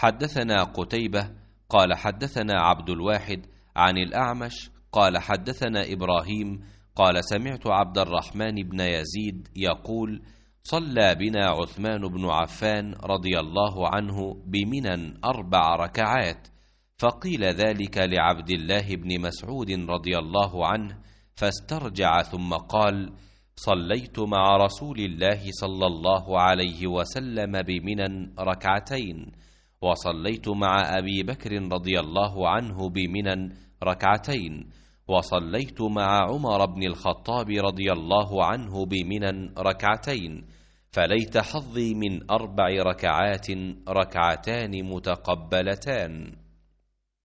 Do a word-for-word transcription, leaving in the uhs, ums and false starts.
حدثنا قتيبة قال حدثنا عبد الواحد عن الأعمش قال حدثنا إبراهيم قال سمعت عبد الرحمن بن يزيد يقول صلى بنا عثمان بن عفان رضي الله عنه بمنى أربع ركعات، فقيل ذلك لعبد الله بن مسعود رضي الله عنه فاسترجع ثم قال صليت مع رسول الله صلى الله عليه وسلم بمنى ركعتين، وصليت مع أبي بكر رضي الله عنه بمنى ركعتين، وصليت مع عمر بن الخطاب رضي الله عنه بمنى ركعتين، فليت حظي من أربع ركعات ركعتان متقبلتان.